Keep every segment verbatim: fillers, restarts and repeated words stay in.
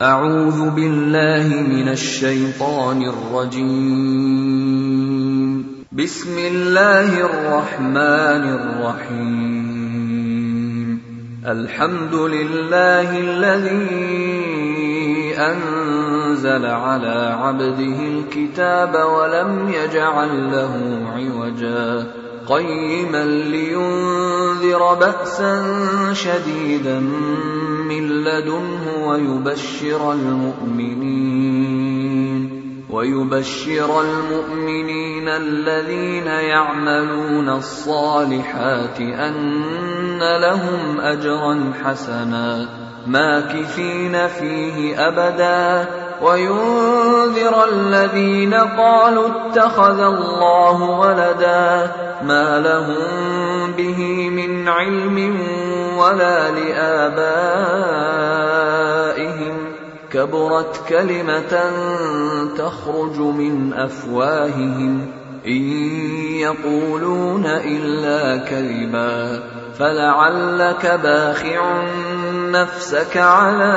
أعوذ بالله من الشيطان الرجيم. بسم الله الرحمن الرحيم. الحمد لله الذي أنزل على عبده الكتاب ولم يجعل له عوجا قيما لينذر بأسا شديدا من لدنه ويبشر المؤمنين ويبشر المؤمنين الذين يعملون الصالحات أن لهم أجرا حسنا ماكثين فيه أبدا وينذر الذين قالوا اتخذ الله ولدا ما لهم به من علم ولا لآبائهم كبرت كلمة تخرج من أفواههم إن يقولون إلا كذبا فلعلك باخع نفسك على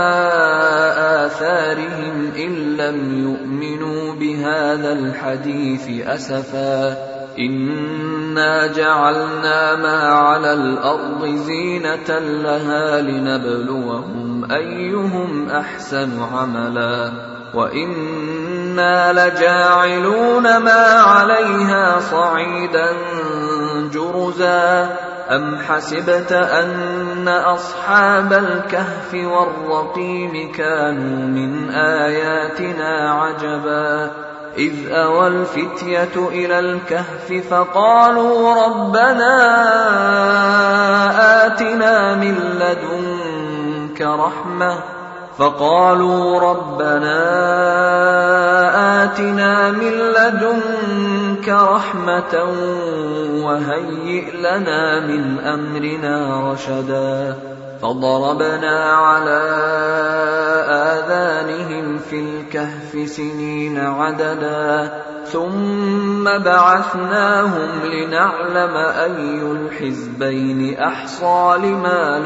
آثارهم إن لم يؤمنوا بهذا الحديث أسفا إنا جعلنا ما على الأرض زينة لها لنبلوهم أيهم أحسن عملا وإنا لجاعلون ما عليها صعيدا جرزا أم حسبت أن أصحاب الكهف والرقيم كانوا من آياتنا عجبا إذ أوى الفتية إلى الكهف فقالوا ربنا آتنا من لدنك رحمة فقالوا ربنا آتنا من لدنك رحمة وهيئ لنا من أمرنا رشدا فضربنا على آذانهم في الكهف سنين عددا ثم بعثناهم لنعلم أي الحزبين أحصى لما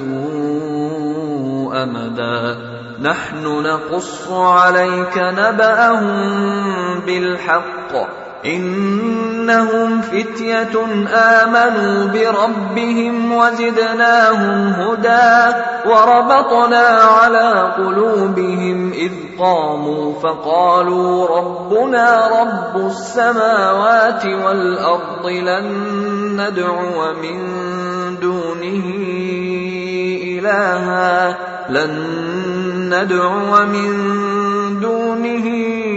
لبثوا أمدا نحن نقص عليك نبأهم بالحق إنهم فتية آمنوا بربهم وزدناهم هدى وربطنا على قلوبهم إذ قاموا فقالوا ربنا رب السماوات والأرض لن ندعو من دونه إلها لن ندعو من دونه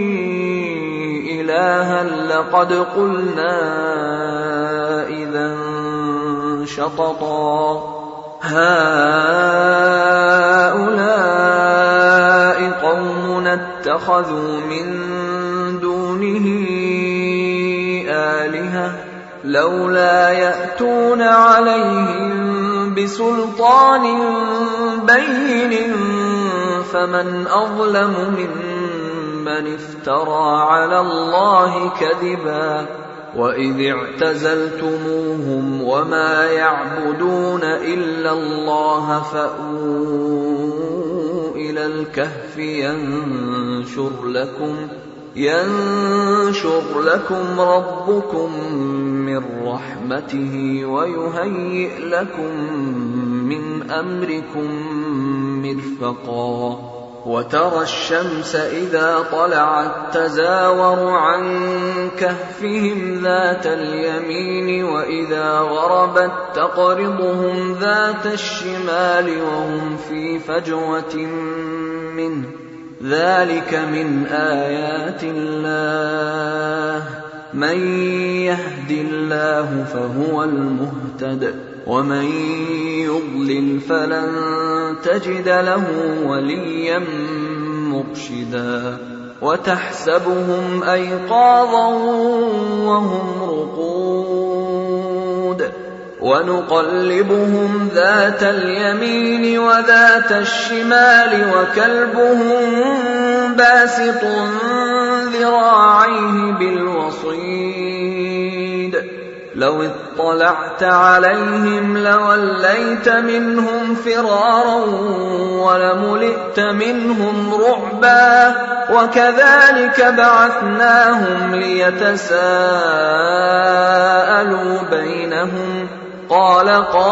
إلها لقد قلنا إذا شططا هؤلاء قومنا اتخذوا من دونه آلهة لولا يأتون عليهم بسلطان بين فمن أظلم ممن من افترى على الله كذبا وإذ اعتزلتموهم وما يعبدون إلا الله فأووا إلى الكهف ينشر لكم ينشر لكم ربكم من رحمته ويهيئ لكم من أمركم مرفقا وترى الشمس إذا طلعت تزاور عن كهفهم ذات اليمين وإذا غربت تقرضهم ذات الشمال وهم في فجوة منه ذلك من آيات الله من يهد الله فهو المهتد ومن يضلل فلن تجد له وليا مرشدا وتحسبهم أيقاظا وهم رقود ونقلبهم ذات اليمين وذات الشمال وكلبهم باسط ذراعيه بالوصيد لو اطلعت عليهم لوليت منهم فرارا ولملئت منهم رعبا وكذلك بعثناهم ليتساءلوا بينهم قال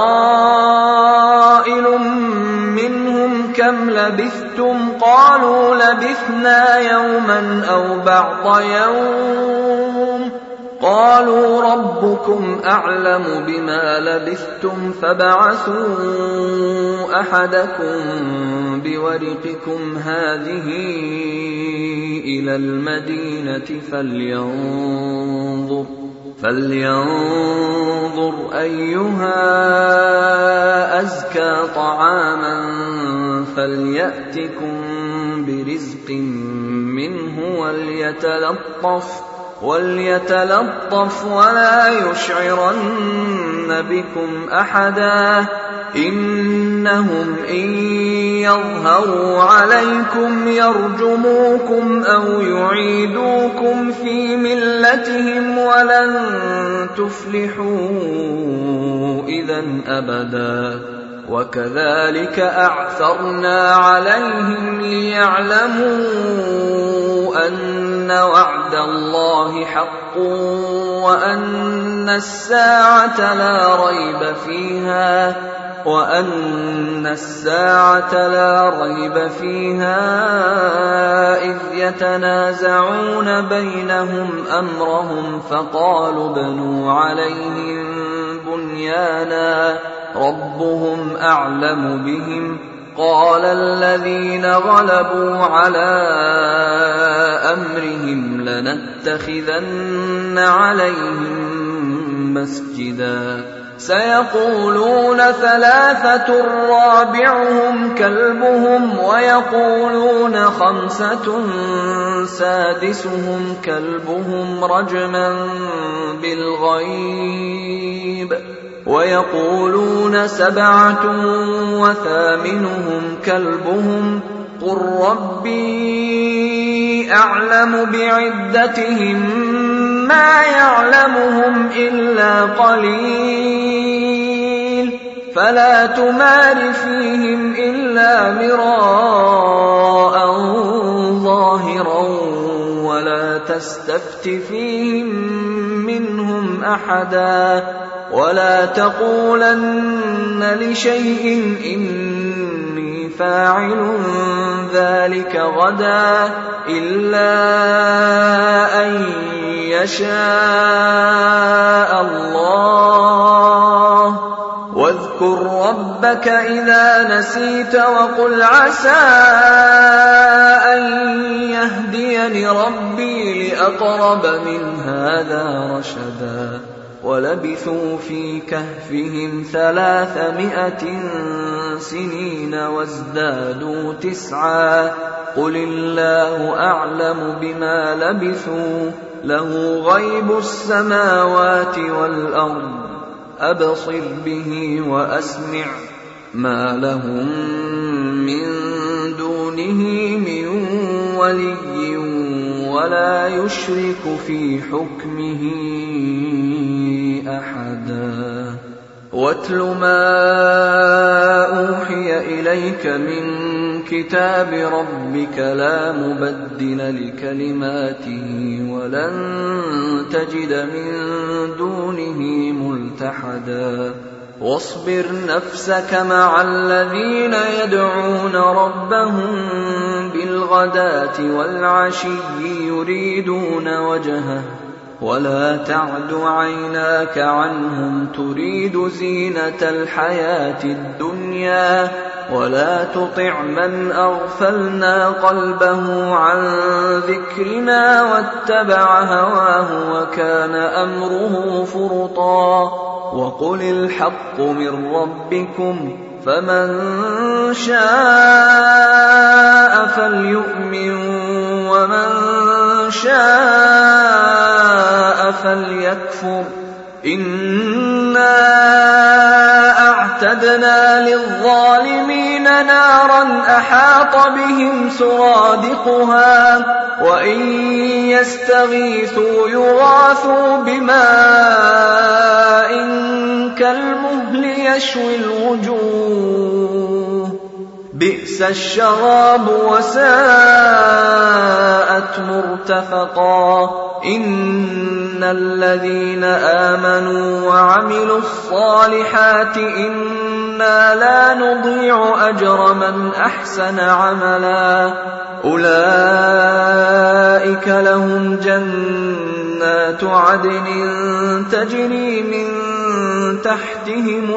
قائل منهم كم لبثتم قالوا لبثنا يوما أو بعض يوم قالوا ربكم أعلم بما لبثتم فابعثوا أحدكم بورقكم هذه إلى المدينة فلينظر فلينظر أيها أزكى طعاما فليأتكم برزق منه وليتلطف وليتلطف ولا يشعرن بكم أحدا إنهم إن يظهروا عليكم يرجموكم أو يعيدوكم في ملتهم ولن تفلحوا إذا أبدا وكذلك أعثرنا عليهم ليعلموا أن وعد الله حق وأن الساعة لا ريب فيها وأن الساعة لا ريب فيها إذ يتنازعون بينهم أمرهم فقالوا ابنوا عليهم بنيانا ربهم أعلم بهم قال الذين غلبوا على أمرهم لنتخذن عليهم مسجدا سيقولون ثلاثة رابعهم كلبهم ويقولون خمسة سادسهم كلبهم رجما بالغيب ويقولون سبعة وثامنهم كلبهم قل ربي أعلم بعدتهم ما يعلمهم إلا قليل فلا تمار فيهم إلا مراء ظاهرا ولا تستفت فيهم منهم أحدا ولا تقولن لشيء إني فاعل ذلك غدا إلا أن يشاء الله واذكر ربك إذا نسيت وقل عسى أن يهديني ربي لأقرب من هذا رشدا ولبثوا في كهفهم ثلاثمائة سنين وازدادوا تسعا قل الله أعلم بما لبثوا له غيب السماوات والأرض أبصر به وأسمع ما لهم من دونه من ولي ولا يشرك في حكمه أحدا واتل ما أوحي إليك من كتاب ربك لا مبدل لكلماته ولن تجد من دونه ملتحدا واصبر نفسك مع الذين يدعون ربهم بالغداة والعشي يريدون وجهه ولا تعد عيناك عنهم تريد زينة الحياة الدنيا ولا تطع من أغفلنا قلبه عن ذكرنا واتبع هواه وكان أمره فرطا وقل الحق من ربكم فمن شاء فليؤمن ومن شاء فليكفر إنا وأعتدنا للظالمين نارا أحاط بهم سرادقها وإن يستغيثوا يغاثوا بماء كالمهل يشوي الوجوه بئس الشراب وساءت مرتفقا إن الذين آمنوا وعملوا الصالحات إنا لا نضيع أجر من أحسن عملا أولئك لهم جنات عدن تجري من تحتهم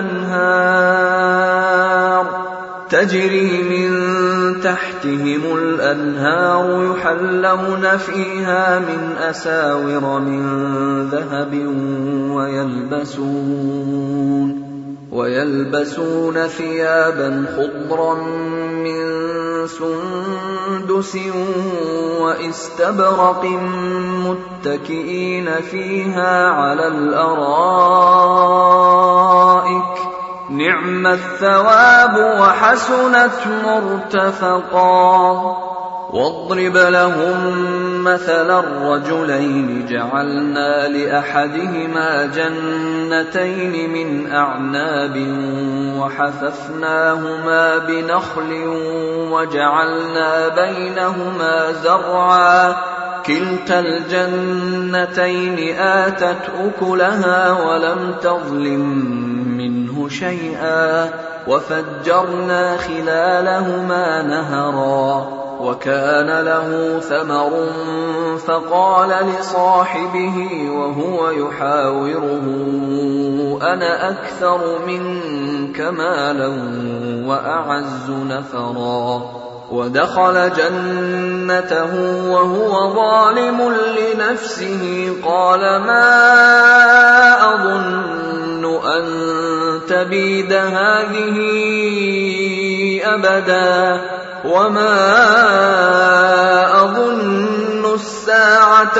الأنهار تجري من تحتهم الأنهار يحلون فيها من أساور من ذهب ويلبسون ويلبسون ثيابا خضرا من سندس واستبرق متكئين فيها على الأرائك نعم الثواب وحسنت مرتفقا واضرب لهم مثلا الرجلين جعلنا لأحدهما جنتين من أعناب وحففناهما بنخل وجعلنا بينهما زرعا كلتا الجنتين آتت أكلها ولم تظلم منه شيئا وفجرنا خلالهما نهرا وكان له ثمر فقال لصاحبه وهو يحاوره أنا أكثر منك مالا وأعز نفرا ودخل جنته وهو ظالم لنفسه قال ما أظن أن تبيد هذه أبدا وما أظن الساعة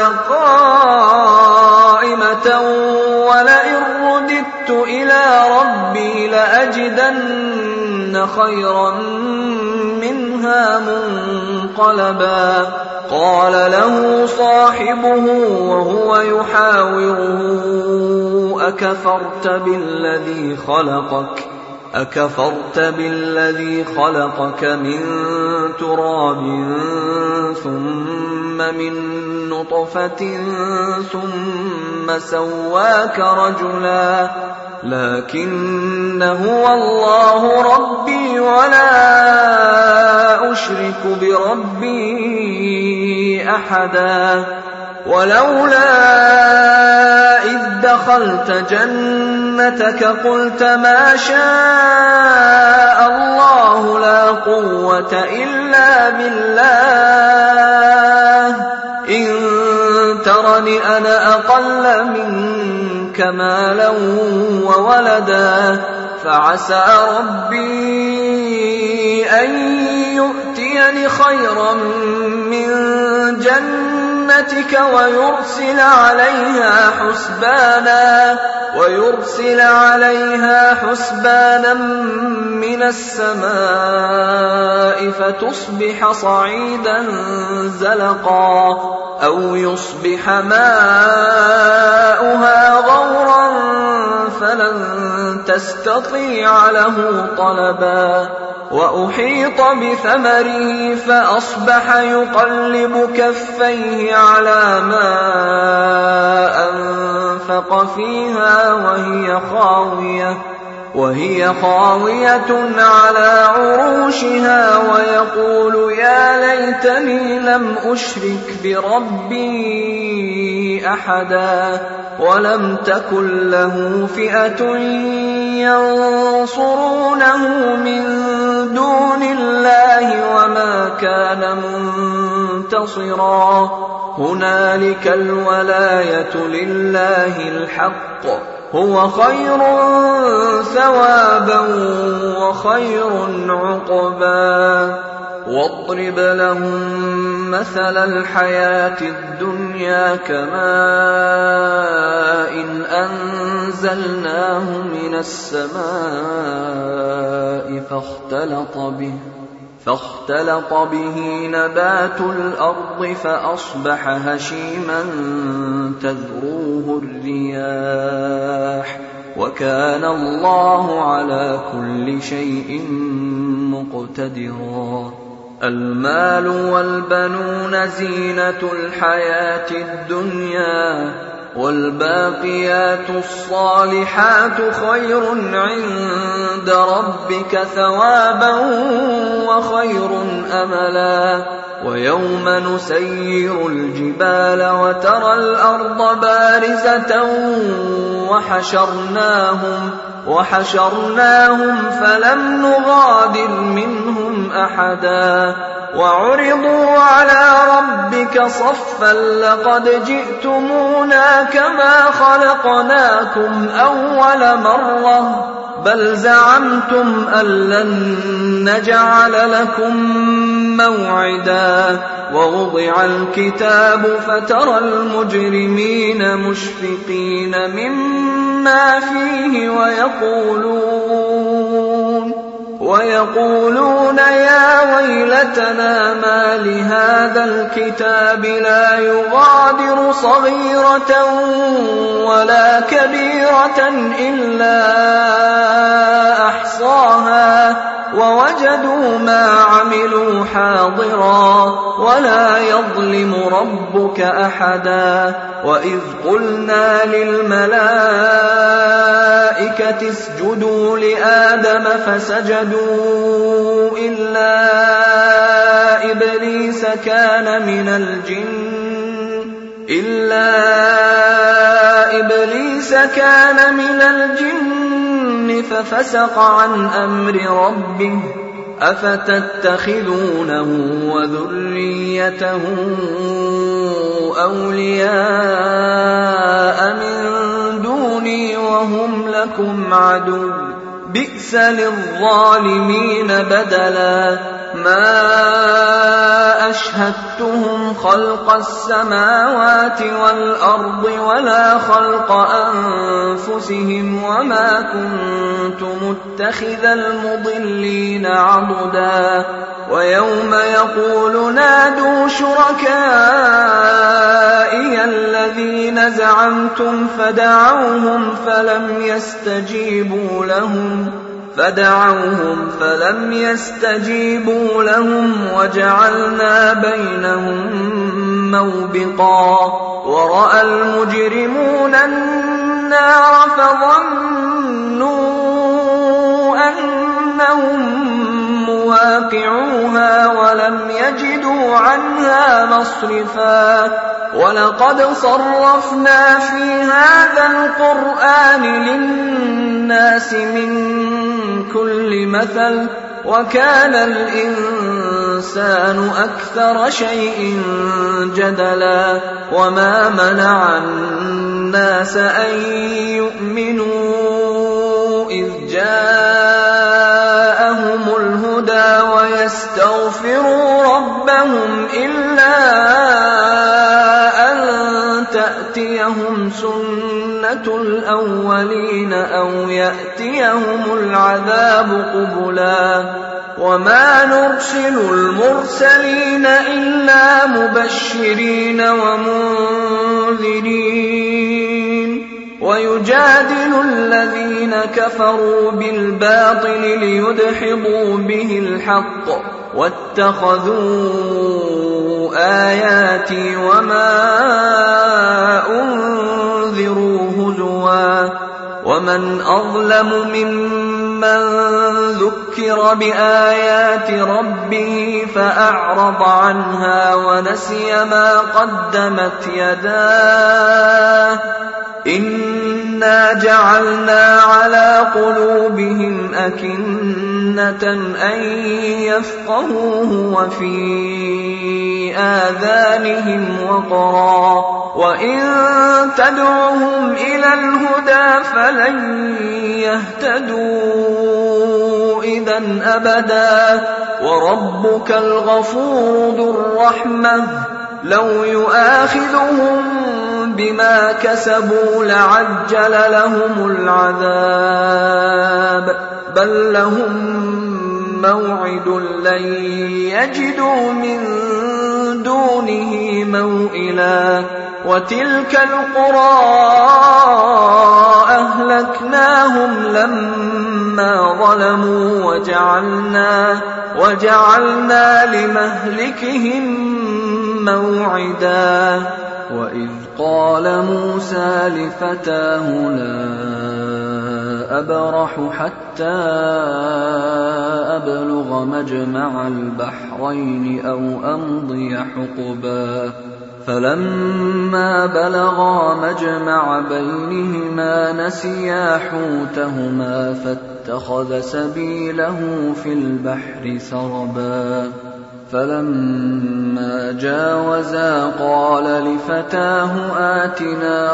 قائمة ولئن رددت إلى ربي لأجدن خيرا منها منقلبا قال له صاحبه وهو يحاوره أكفرت بالذي خلقك أكفرت بالذي خلقك من تراب ثم من نطفة ثم سواك رجلا لكن هو الله ربي ولا أشرك بربي أحدا ولولا إذ دخلت جنتك قلت ما شاء الله لا قوة إلا بالله إن ترني أنا أقل منك مالا وولدا فعسى ربي أن يؤتيني خيرا من جنتك ويرسل عليها حسبانا ويرسل عليها حسبانا من السماء فتصبح صعيدا زلقا أو يصبح ماؤها غورا فلن تستطيع له طلبا وأحيط بثمره فأصبح يقلب كفيه على ما أنفق فيها وهي خاوية وهي خاوية على عروشها ويقول يا ليتني لم أشرك بربي أحدا ولم تكن له فئة ينصرونه من دون الله وما كان منتصرا هنالك الولاية لله الحق هو خير ثوابا وخير عقبا واضرب لهم مثل الحياة الدنيا كماء إن أنزلناه من السماء فاختلط به فاختلط به نبات الأرض فأصبح هشيما تذروه الرياح وكان الله على كل شيء مقتدرا. المال والبنون زينة الحياة الدنيا والباقيات الصالحات خير عند ربك ثوابا وخير أملا. ويوم نسير الجبال وترى الأرض بارزة وحشرناهم وحشرناهم فلم نغادر منهم أحدا وعرضوا على ربك صفا لقد جئتمونا كما خلقناكم أول مرة بل زعمتم أن لن نجعل لكم موعدا. ووضع الكتاب فترى المجرمين مشفقين مما فيه ويقولون ويقولون يا ويلتنا ما لهذا الكتاب لا يغادر صغيرة ولا كبيرة إلا أحصاها ووجدوا ما عملوا حاضرا ولا يظلم ربك أحدا. وإذ قلنا للملائكة اسجدوا لآدم فسجدوا إلا إبليس كان من الجن إلا إبليس كان من الجن ففسق عن أمر ربه أفتتخذونه وذريته أولياء من دوني وهم لكم عدو بئس للظالمين بدلا. ما أشهدتهم خلق السماوات والأرض ولا خلق أنفسهم وما كنت متخذ المضلين عضدا. ويوم يقول نادوا شركائي الذين زعمتم فدعوهم فلم يستجيبوا لهم فدعوهم فلم يستجيبوا لهم وجعلنا بينهم موبقا. ورأى المجرمون النار فظنوا أنهم مواقعوها ولم يجدوا عنها مصرفا. ولقد صرفنا في هذا القرآن للناس من كل مثل وكان الإنسان أكثر شيء جدلا. وما منع الناس أن يؤمنوا إذ جاءهم الهدى ويستغفروا ربهم إلا أن تأتيهم سنة الأولين أو يأتيهم العذاب قبلا. وما نرسل المرسلين إلا مبشرين ومنذرين ويجادل الذين كفروا بالباطل ليدحضوا به الحق واتخذوا آياتي وما أنذروا هزوا. ومن أظلم ممن ذكر بآيات ربه فأعرض عنها ونسي ما قدمت يداه إنا جعلنا على قلوبهم أكنة أن يفقهوه وفي آذانهم وقرا وإن تدعوهم إلى الهدى فلن يهتدوا إذًا أبدا وربك الغفور ذو الرحمة لو يؤاخذهم بما كسبوا لعجل لهم العذاب بل لهم موعد لن يجدوا من دونه موئلا وتلك القرى أهلكناهم لما ظلموا وجعلنا, وجعلنا لمهلكهم موعدا وإذ قال موسى لفتاه لا أبرح حتى أبلغ مجمع البحرين أو أمضي حقبا فلما بلغا مجمع بينهما نسيا حوتهما فاتخذ سبيله في البحر سربا فلما جاوزا قال لفتاه آتنا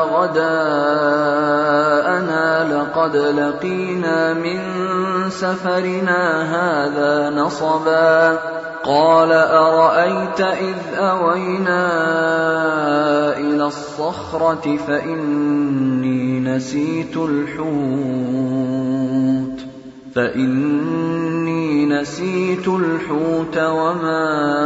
غداءنا لقد لقينا من سفرنا هذا نصبا قال أرأيت إذ أوينا إلى الصخرة فإني نسيت الحوت فإني نسيت الحوت وما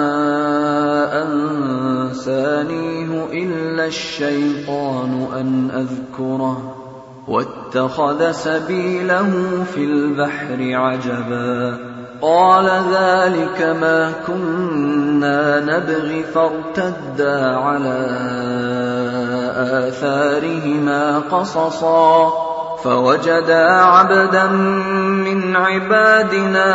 أنسانيه إلا الشيطان أن أذكره واتخذ سبيله في البحر عجبا قال ذلك ما كنا نبغي فارتدا على آثارهما قصصا فوجدا عبدا من عبادنا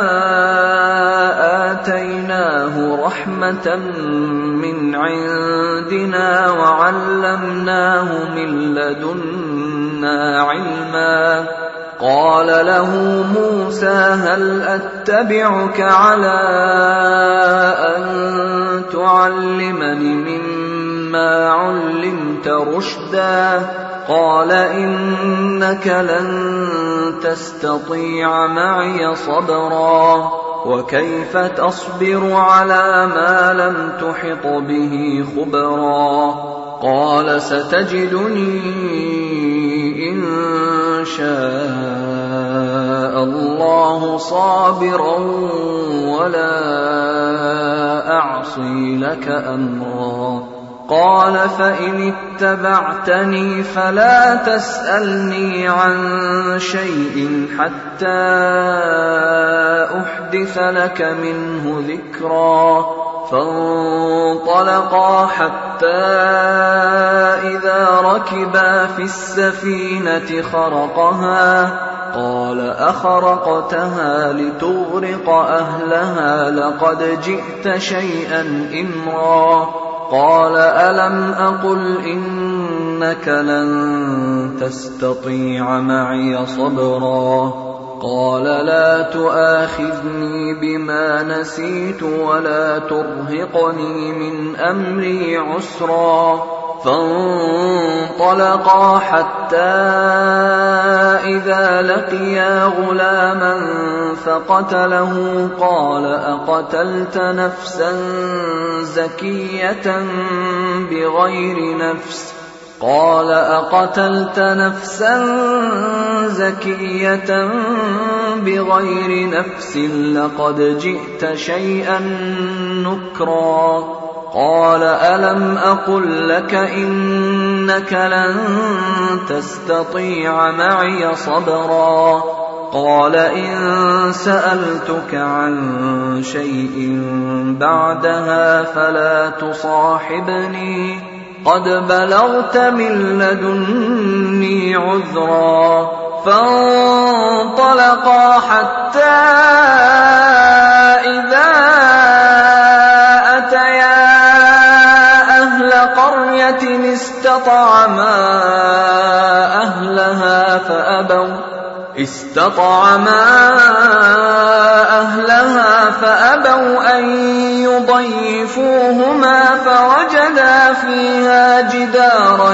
آتيناه رحمة من عندنا وعلمناه من لدنا علما قال له موسى هل أتبعك على أن تعلمني مما علمت رشدا قال إنك لن تستطيع معي صبرا وكيف تصبر على ما لم تحط به خبرا قال ستجدني إن شاء الله صابرا ولا أعصي لك أمرا قال فإن اتبعتني فلا تسألني عن شيء حتى أحدث لك منه ذكرا فانطلقا حتى إذا ركبا في السفينة خرقها قال أخرقتها لتغرق أهلها لقد جئت شيئا إمرا قال ألم أقل إنك لن تستطيع معي صبرا قال لا تؤاخذني بما نسيت ولا ترهقني من أمري عسرا فانطلقا حتى إذا لقيا غلاما فقتله قال أقتلت نفسا زكية بغير نفس قال أقتلت نفسا زكية بغير نفس لقد جئت شيئا نكرا قال ألم أقل لك إنك لن تستطيع معي صبرا قال إن سألتك عن شيء بعدها فلا تصاحبني قد بلغت من لدني عذرا فانطلقا حتى إذا أتيا أهل قرية استطعما أهلها فأبوا استطعما أهلها فأبوا أن يضيفوهما فوجدا فيها جدارا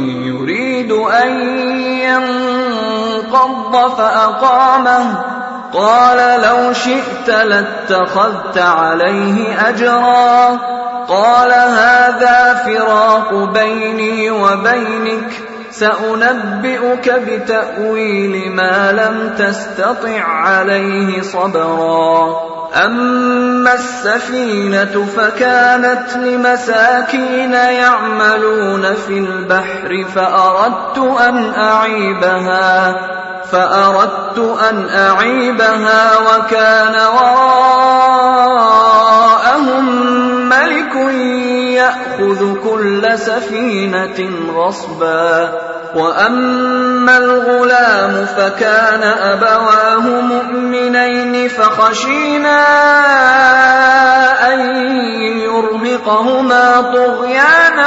يريد أن ينقض فأقامه قال لو شئت لاتخذت عليه أجرا قال هذا فراق بيني وبينك سأنبئك بتأويل ما لم تستطع عليه صبرا أما السفينة فكانت لمساكين يعملون في البحر فأردت أن أعيبها فأردت أن أعيبها وكان وراءهم ملك يأخذ كل سفينة غصبا وأما الغلام فكان أبواه مؤمنين فخشينا أن يرهقهما طغيانا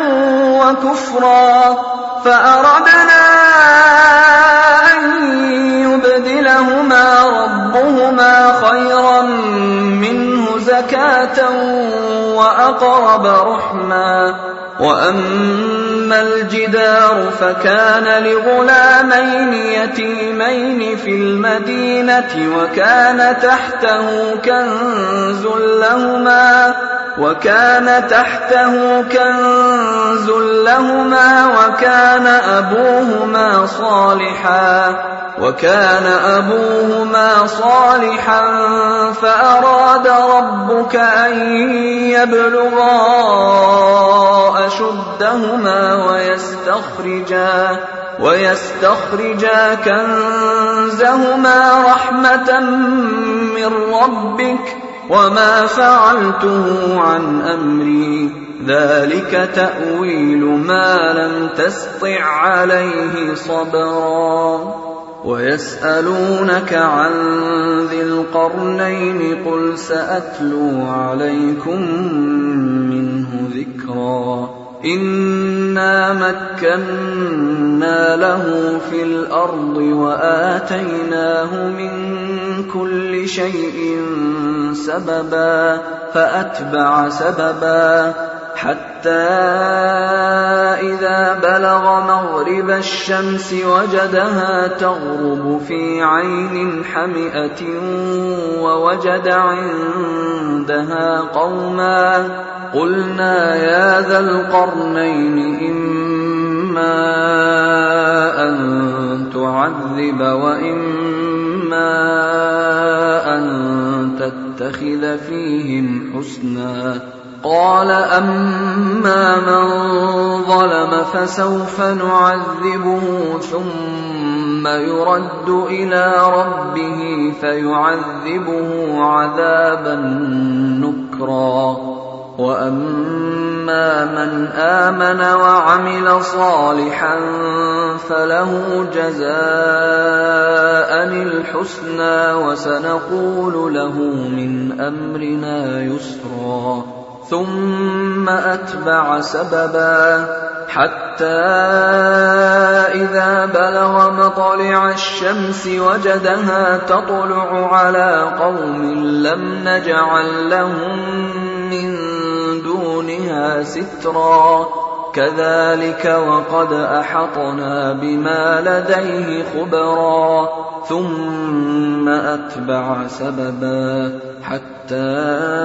وكفرا فأردنا أن يبدلهما ربهما خيرا منه زكاة وأقرب رحما وأما الجدار فكان لغلامين يتيمين في المدينة وكان تحته كنز لهما وكان تحته كنز لهما وكان أبوهما صالحا وكان أبوهما صالحا فأراد ربك أن يبلغا أشدهما ويستخرجا ويستخرجا كنزهما رحمة من ربك وما فعلته عن أمري ذلك تأويل ما لم تسطع عليه صبرا ويسألونك عن ذي القرنين قل سأتلو عليكم منه ذكرا إنا مكنا له في الأرض وآتيناه من كل شيء سببا فأتبع سببا حتى إذا بلغ مغرب الشمس وجدها تغرب في عين حمئة ووجد عندها قوما قلنا يا ذا القرنين إما أن تعذب وإما أن تتخذ فيهم حسنا قال أما من ظلم فسوف نعذبه ثم يرد إلى ربه فيعذبه عذابا نكرا وأما من آمن وعمل صالحا فله جزاء الحسنى وسنقول له من أمرنا يسرا ثم أتبع سببا حتى إذا بلغ مطلع الشمس وجدها تطلع على قوم لم نجعل لهم من دونها سترا كذلك وقد أحطنا بما لديه خبرا ثم أتبع سببا حتى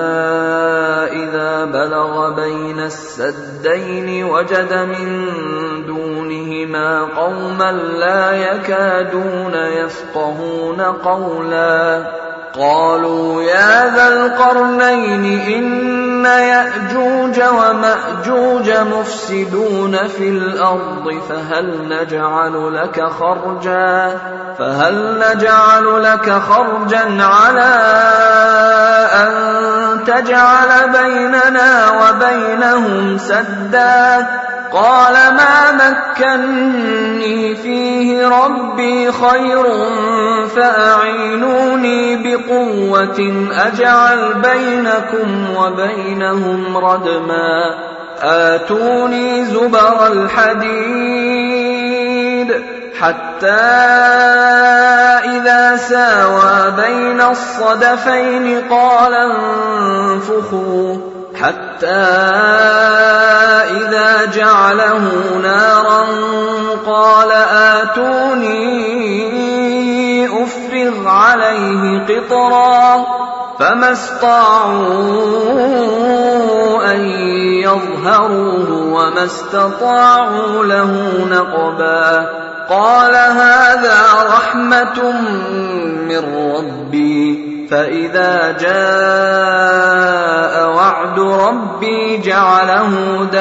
إذا بلغ بين السدين وجد من دونهما قوما لا يكادون يفقهون قولا قالوا يا ذا القرنين إن يأجوج ومأجوج مفسدون في الأرض فهل نجعل لك خرجا فهل نجعل لك خرجا على أن تجعل بيننا وبينهم سدا قال ما مكني فيه ربي خير فأعينوني بقوة أجعل بينكم وبينهم ردما آتوني زبر الحديد حتى إذا ساوى بين الصدفين قال انفخوا حتى إذا جعله نارا قال آتوني أفرغ فافرغ عليه قطرا فما استطاعوا أن يظهروه وما استطاعوا له نقبا قال هذا رحمة من ربي فإذا جاء وعد ربي جعله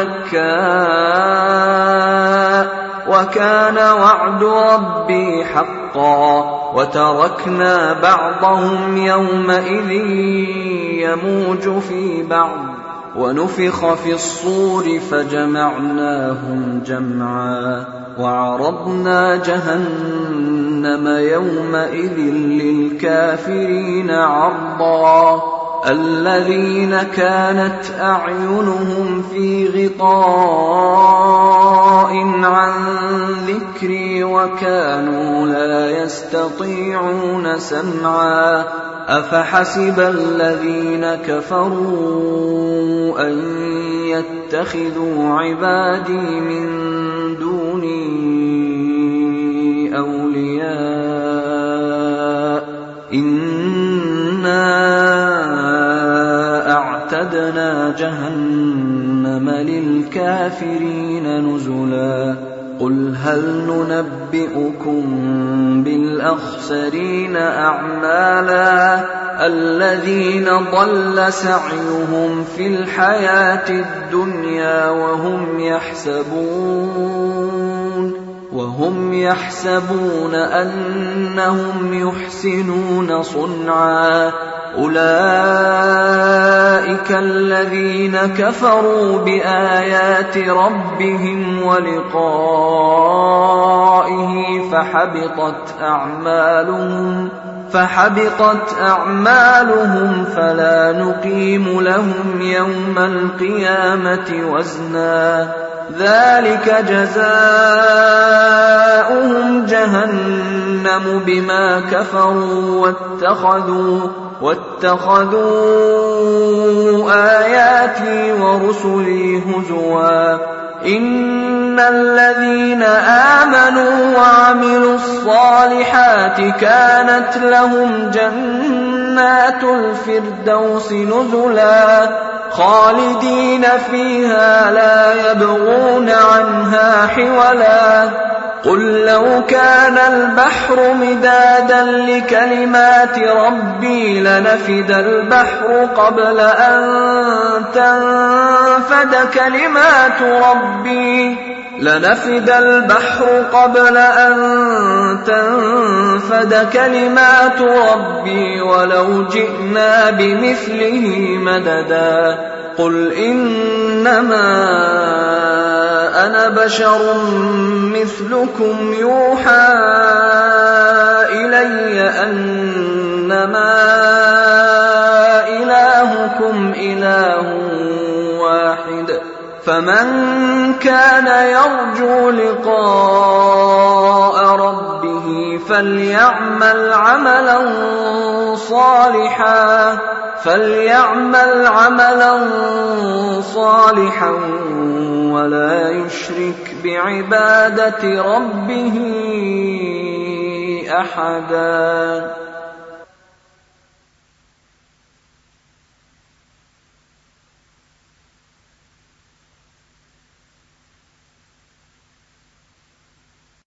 دكا وكان وعد ربي حقا وتركنا بعضهم يومئذ يموج في بعض ونفخ في الصور فجمعناهم جمعا وعرضنا جهنم يومئذ للكافرين عرضا الذين كانت أعينهم في غطاء عن ذكري وكانوا لا يستطيعون سمعا أفحسب الذين كفروا أن يتخذوا عبادي من دوني أولياء إنا أعتدنا جهنم للكافرين نزلا قل هل ننبئكم بالأخسرين أعمالا الذين ضل سعيهم في الحياة الدنيا وهم يحسبون وهم يحسبون أنهم يحسنون صنعا أولئك الذين كفروا بآيات ربهم ولقائه فحبطت أعمالهم فحبطت أعمالهم فلا نقيم لهم يوم القيامة وزنا ذلك جزاؤهم جهنم بما كفروا واتخذوا واتخذوا آياتي ورسلي هزوا إن الذين آمنوا وعملوا الصالحات كانت لهم جنات الفردوس نزلا خالدين فيها لا يبغون عنها حولا قل لو كان البحر مدادا لكلمات ربي لنفد البحر قبل أن تنفد كلمات ربي لنفد البحر قبل أن تنفد كلمات ربي ولو جئنا بمثله مددا قل إنما أنا بشر مثلكم يوحى إلي أنما إلهكم إله واحد فمن كان يرجو لقاء ربه فليعمل عملا صالحا فليعمل عملا صالحا ولا يشرك بعبادة ربه أحدا.